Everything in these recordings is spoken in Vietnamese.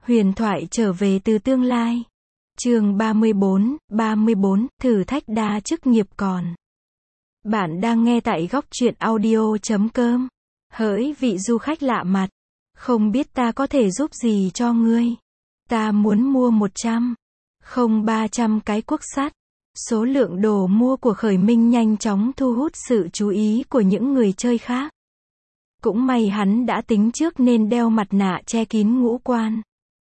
Huyền thoại trở về từ tương lai. Chương 34, thử thách đa chức nghiệp còn. Bạn đang nghe tại góc truyện audio.com. Hỡi vị du khách lạ mặt, không biết ta có thể giúp gì cho ngươi. Ta muốn mua 300 cái cuốc sắt. Số lượng đồ mua của Khởi Minh nhanh chóng thu hút sự chú ý của những người chơi khác. Cũng may hắn đã tính trước nên đeo mặt nạ che kín ngũ quan.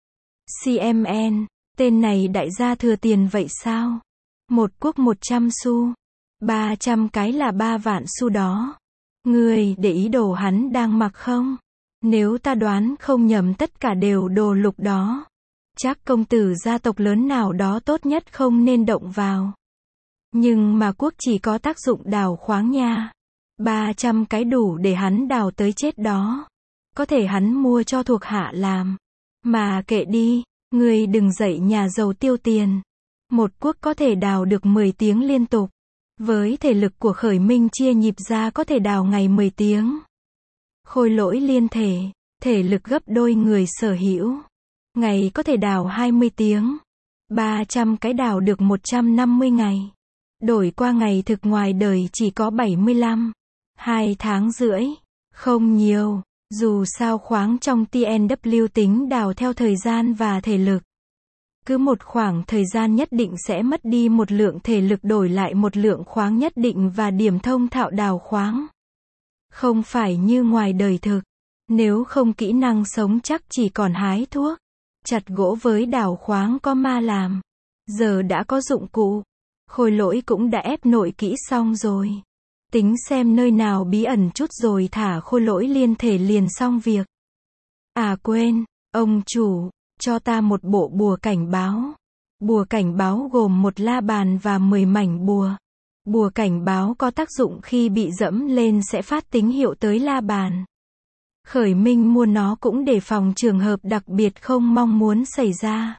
CMN, tên này đại gia thừa tiền vậy sao? Một cuốc 100 xu. 300 cái là 3 vạn xu đó. Ngươi để ý đồ hắn đang mặc không? Nếu ta đoán không nhầm tất cả đều đồ lục đó. Chắc công tử gia tộc lớn nào đó tốt nhất không nên động vào. Nhưng mà cuốc chỉ có tác dụng đào khoáng nha. 300 cái đủ để hắn đào tới chết đó. Có thể hắn mua cho thuộc hạ làm. Mà kệ đi, ngươi đừng dạy nhà giàu tiêu tiền. Một cuốc có thể đào được 10 tiếng liên tục. Với thể lực của Khởi Minh chia nhịp ra có thể đào ngày 10 tiếng. Khôi lỗi liên thể, thể lực gấp đôi người sở hữu. Ngày có thể đào 20 tiếng. 300 cái đào được 150 ngày. Đổi qua ngày thực ngoài đời chỉ có 75. 2 tháng rưỡi. Không nhiều. Dù sao khoáng trong TNW tính đào theo thời gian và thể lực. Cứ một khoảng thời gian nhất định sẽ mất đi một lượng thể lực đổi lại một lượng khoáng nhất định và điểm thông thạo đào khoáng. Không phải như ngoài đời thực. Nếu không kỹ năng sống chắc chỉ còn hái thuốc. Chặt gỗ với đào khoáng có ma làm. Giờ đã có dụng cụ. Khôi lỗi cũng đã ép nội kỹ xong rồi. Tính xem nơi nào bí ẩn chút rồi thả khôi lỗi liên thể liền xong việc. À quên, ông chủ, cho ta một bộ bùa cảnh báo. Bùa cảnh báo gồm một la bàn và 10 mảnh bùa. Bùa cảnh báo có tác dụng khi bị dẫm lên sẽ phát tín hiệu tới la bàn. Khởi Minh mua nó cũng để phòng trường hợp đặc biệt không mong muốn xảy ra.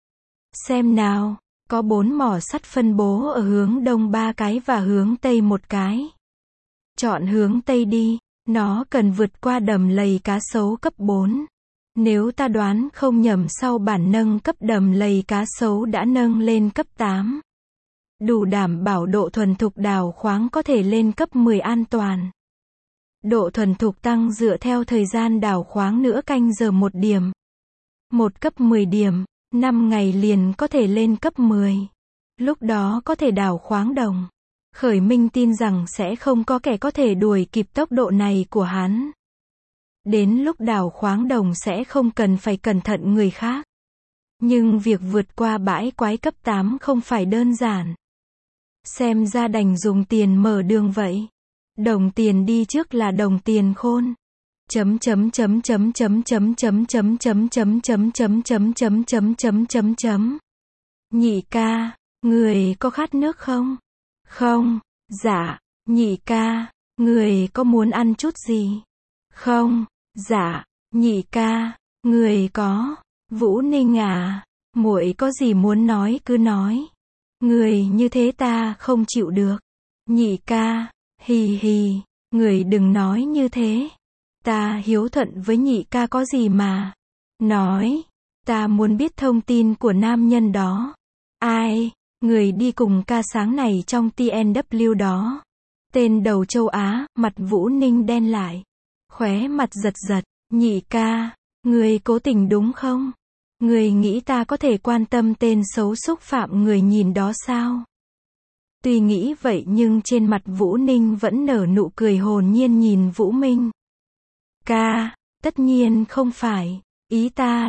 Xem nào, có 4 mỏ sắt phân bố ở hướng đông 3 cái và hướng tây 1 cái. Chọn hướng tây đi, nó cần vượt qua đầm lầy cá sấu cấp 4. Nếu ta đoán không nhầm sau bản nâng cấp đầm lầy cá sấu đã nâng lên cấp 8. Đủ đảm bảo độ thuần thục đào khoáng có thể lên cấp 10 an toàn. Độ thuần thục tăng dựa theo thời gian đào khoáng nửa canh giờ 1 điểm. Một cấp 10 điểm, 5 ngày liền có thể lên cấp 10. Lúc đó có thể đào khoáng đồng. Khởi Minh tin rằng sẽ không có kẻ có thể đuổi kịp tốc độ này của hắn. Đến lúc đào khoáng đồng sẽ không cần phải cẩn thận người khác. Nhưng việc vượt qua bãi quái cấp 8 không phải đơn giản. Xem ra đành dùng tiền mở đường vậy. Đồng tiền đi trước là đồng tiền khôn. Nhị ca, người có khát nước không? Không. Dạ. Nhị ca, người có muốn ăn chút gì? Không. Dạ. Nhị ca, người có. Vũ Ninh à, muội có gì muốn nói cứ nói. Người như thế ta không chịu được. Nhị ca, hì hì, người đừng nói như thế. Ta hiếu thuận với nhị ca có gì mà nói. Ta muốn biết thông tin của nam nhân đó. Ai? Người đi cùng ca sáng này trong TNW đó. Tên đầu châu Á, mặt Vũ Ninh đen lại. Khóe mặt giật giật. Nhị ca, người cố tình đúng không? Người nghĩ ta có thể quan tâm tên xấu xúc phạm người nhìn đó sao? Tuy nghĩ vậy nhưng trên mặt Vũ Ninh vẫn nở nụ cười hồn nhiên nhìn Vũ Minh. Ca, tất nhiên không phải. Ý ta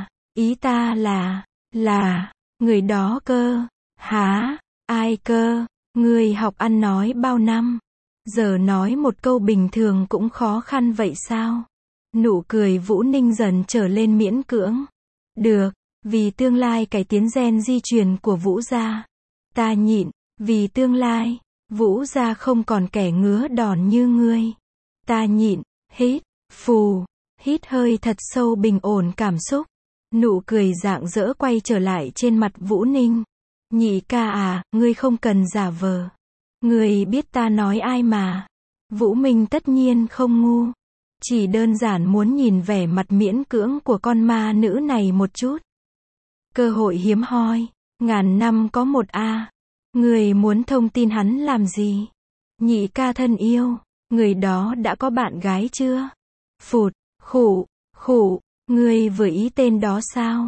là, người đó cơ. Hả? Ai cơ? Người học ăn nói bao năm? Giờ nói một câu bình thường cũng khó khăn vậy sao? Nụ cười Vũ Ninh dần trở lên miễn cưỡng. Được, vì tương lai cải tiến gen di truyền của Vũ gia. Ta nhịn, vì tương lai, Vũ gia không còn kẻ ngứa đòn như ngươi. Ta nhịn, hít, phù, hít hơi thật sâu bình ổn cảm xúc. Nụ cười rạng rỡ quay trở lại trên mặt Vũ Ninh. Nhị ca à, ngươi không cần giả vờ. Ngươi biết ta nói ai mà. Vũ Minh tất nhiên không ngu. Chỉ đơn giản muốn nhìn vẻ mặt miễn cưỡng của con ma nữ này một chút. Cơ hội hiếm hoi, ngàn năm có một a. Người muốn thông tin hắn làm gì? Nhị ca thân yêu, người đó đã có bạn gái chưa? Phụt, khụ, người vừa ý tên đó sao?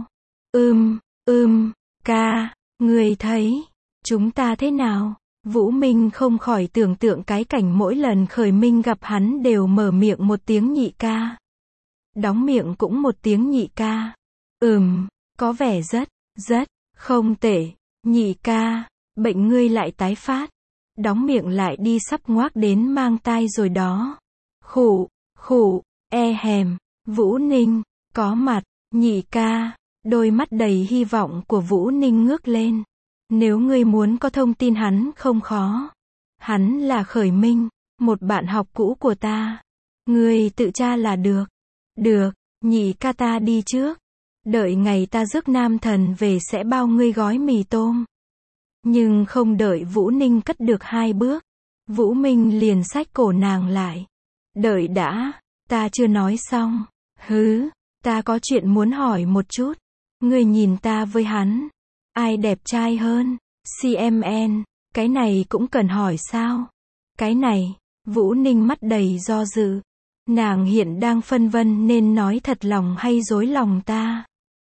Ca, người thấy, chúng ta thế nào? Vũ Minh không khỏi tưởng tượng cái cảnh mỗi lần Khởi Minh gặp hắn đều mở miệng một tiếng nhị ca. Đóng miệng cũng một tiếng nhị ca. Có vẻ rất, không tệ. Nhị ca, bệnh ngươi lại tái phát. Đóng miệng lại đi sắp ngoác đến mang tai rồi đó. Khụ, hèm. Vũ Ninh, có mặt. Nhị ca, đôi mắt đầy hy vọng của Vũ Ninh ngước lên. Nếu ngươi muốn có thông tin hắn không khó. Hắn là Khởi Minh, một bạn học cũ của ta. Ngươi tự tra là được. Được, nhị ca ta đi trước. Đợi ngày ta rước nam thần về sẽ bao ngươi gói mì tôm. Nhưng không đợi Vũ Ninh cất được 2 bước. Vũ Minh liền xách cổ nàng lại. Đợi đã, ta chưa nói xong. Ta có chuyện muốn hỏi một chút. Ngươi nhìn ta với hắn. Ai đẹp trai hơn? CMN, cái này cũng cần hỏi sao? Cái này, Vũ Ninh mắt đầy do dự. Nàng hiện đang phân vân nên nói thật lòng hay dối lòng ta.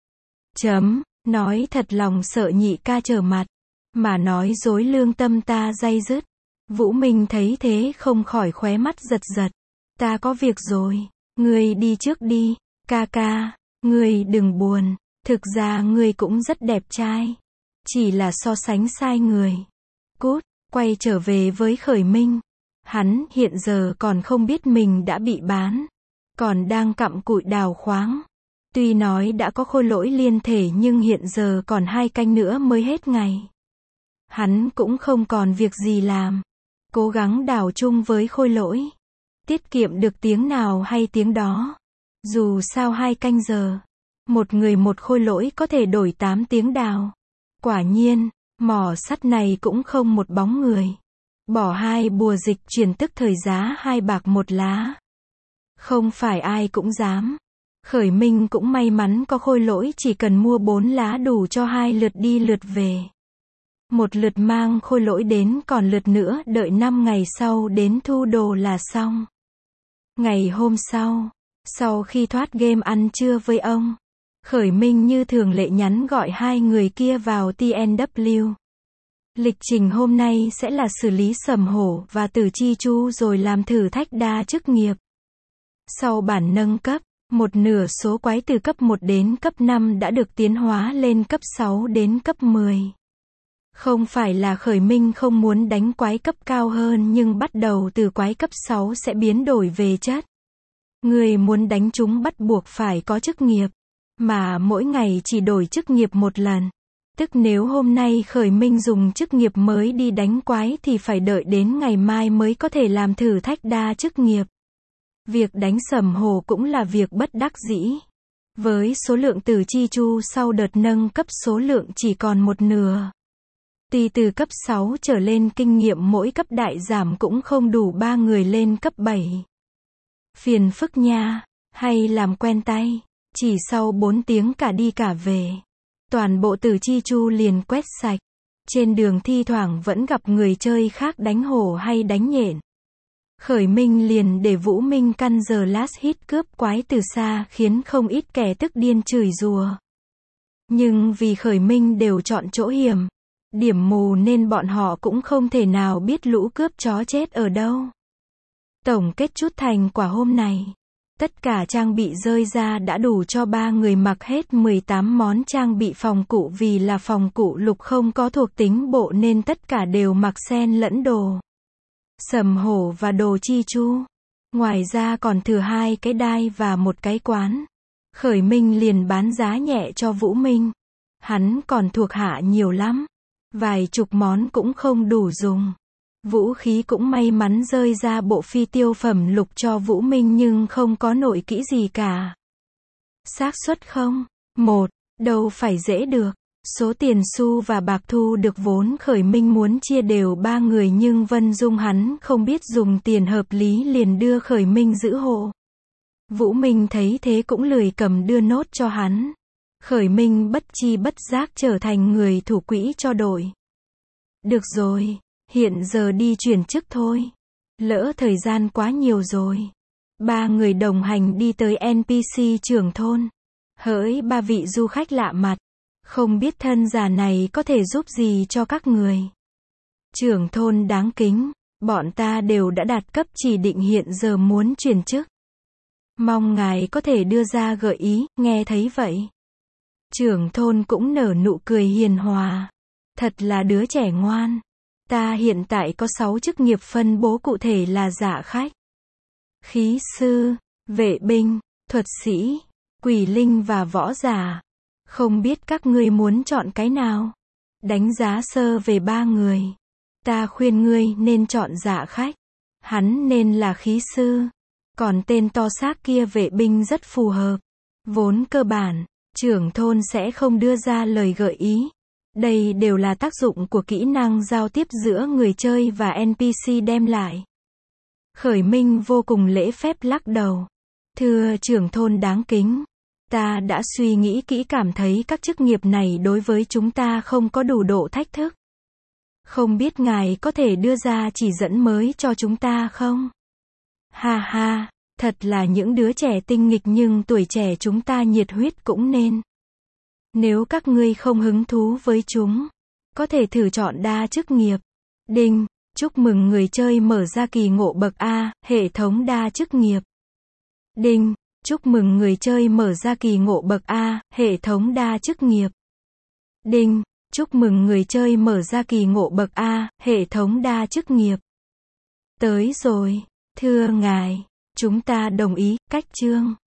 Nói thật lòng sợ nhị ca trở mặt. Mà nói dối lương tâm ta day dứt. Vũ Minh thấy thế không khỏi khóe mắt giật giật. Ta có việc rồi. Ngươi đi trước đi. Ca, ngươi đừng buồn. Thực ra ngươi cũng rất đẹp trai. Chỉ là so sánh sai người. Cút, quay trở về với Khởi Minh. Hắn hiện giờ còn không biết mình đã bị bán. Còn đang cặm cụi đào khoáng. Tuy nói đã có khôi lỗi liên thể nhưng hiện giờ còn 2 canh nữa mới hết ngày. Hắn cũng không còn việc gì làm. Cố gắng đào chung với khôi lỗi. Tiết kiệm được tiếng nào hay tiếng đó. Dù sao 2 canh giờ. Một người một khôi lỗi có thể đổi 8 tiếng đào. Quả nhiên, mỏ sắt này cũng không một bóng người. Bỏ 2 bùa dịch chuyển tức thời giá 2 bạc 1 lá. Không phải ai cũng dám. Khởi Minh cũng may mắn có khôi lỗi chỉ cần mua 4 lá đủ cho 2 lượt đi lượt về. Một lượt mang khôi lỗi đến còn lượt nữa đợi 5 ngày sau đến thu đồ là xong. Ngày hôm sau khi thoát game ăn trưa với ông, Khởi Minh như thường lệ nhắn gọi 2 người kia vào TNW. Lịch trình hôm nay sẽ là xử lý Sầm Hổ và Tử Chi Chu rồi làm thử thách đa chức nghiệp. Sau bản nâng cấp, một nửa số quái từ cấp 1 đến cấp 5 đã được tiến hóa lên cấp 6 đến cấp 10. Không phải là Khởi Minh không muốn đánh quái cấp cao hơn nhưng bắt đầu từ quái cấp 6 sẽ biến đổi về chất. Người muốn đánh chúng bắt buộc phải có chức nghiệp. Mà mỗi ngày chỉ đổi chức nghiệp một lần. Tức nếu hôm nay Khởi Minh dùng chức nghiệp mới đi đánh quái thì phải đợi đến ngày mai mới có thể làm thử thách đa chức nghiệp. Việc đánh Sầm Hổ cũng là việc bất đắc dĩ. Với số lượng Tử Chi Chu sau đợt nâng cấp số lượng chỉ còn 1/2. Tuy từ cấp 6 trở lên kinh nghiệm mỗi cấp đại giảm cũng không đủ 3 người lên cấp 7. Phiền phức nha, hay làm quen tay. Chỉ sau 4 tiếng cả đi cả về. Toàn bộ Tử Chi Chu liền quét sạch. Trên đường thi thoảng vẫn gặp người chơi khác đánh hổ hay đánh nhện. Khởi Minh liền để Vũ Minh căn giờ last hit cướp quái từ xa khiến không ít kẻ tức điên chửi rủa. Nhưng vì Khởi Minh đều chọn chỗ hiểm, điểm mù nên bọn họ cũng không thể nào biết lũ cướp chó chết ở đâu. Tổng kết chút thành quả hôm này. Tất cả trang bị rơi ra đã đủ cho 3 người mặc hết 18 món trang bị phòng cụ vì là phòng cụ lục không có thuộc tính bộ nên tất cả đều mặc xen lẫn đồ Sầm Hổ và đồ Chi Chu. Ngoài ra còn thừa 2 cái đai và 1 cái quán. Khởi Minh liền bán giá nhẹ cho Vũ Minh. Hắn còn thuộc hạ nhiều lắm. Vài chục món cũng không đủ dùng. Vũ khí cũng may mắn rơi ra bộ phi tiêu phẩm lục cho Vũ Minh nhưng không có nội kỹ gì cả. Xác suất không? 1. Đâu phải dễ được. Số tiền xu và bạc thu được vốn Khởi Minh muốn chia đều 3 người nhưng Vân Dung hắn không biết dùng tiền hợp lý liền đưa Khởi Minh giữ hộ. Vũ Minh thấy thế cũng lười cầm đưa nốt cho hắn. Khởi Minh bất chi bất giác trở thành người thủ quỹ cho đội. Được rồi, hiện giờ đi chuyển chức thôi. Lỡ thời gian quá nhiều rồi. Ba người đồng hành đi tới NPC trưởng thôn. Hỡi ba vị du khách lạ mặt. Không biết thân già này có thể giúp gì cho các người. Trưởng thôn đáng kính. Bọn ta đều đã đạt cấp chỉ định hiện giờ muốn chuyển chức. Mong ngài có thể đưa ra gợi ý, nghe thấy vậy. Trưởng thôn cũng nở nụ cười hiền hòa. Thật là đứa trẻ ngoan. Ta hiện tại có 6 chức nghiệp phân bố cụ thể là dạ khách, khí sư, vệ binh, thuật sĩ, quỷ linh và võ giả. Không biết các ngươi muốn chọn cái nào? Đánh giá sơ về ba người. Ta khuyên ngươi nên chọn dạ khách. Hắn nên là khí sư. Còn tên to xác kia vệ binh rất phù hợp. Vốn cơ bản, trưởng thôn sẽ không đưa ra lời gợi ý. Đây đều là tác dụng của kỹ năng giao tiếp giữa người chơi và NPC đem lại. Khởi Minh vô cùng lễ phép lắc đầu. Thưa trưởng thôn đáng kính, ta đã suy nghĩ kỹ, cảm thấy các chức nghiệp này đối với chúng ta không có đủ độ thách thức. Không biết ngài có thể đưa ra chỉ dẫn mới cho chúng ta không? Ha ha, thật là những đứa trẻ tinh nghịch nhưng tuổi trẻ chúng ta nhiệt huyết cũng nên. Nếu các ngươi không hứng thú với chúng, có thể thử chọn đa chức nghiệp. Đinh, chúc mừng người chơi mở ra kỳ ngộ bậc A, hệ thống đa chức nghiệp. Đinh, chúc mừng người chơi mở ra kỳ ngộ bậc A, hệ thống đa chức nghiệp. Đinh, chúc mừng người chơi mở ra kỳ ngộ bậc A, hệ thống đa chức nghiệp. Tới rồi, thưa ngài, chúng ta đồng ý, cách chương.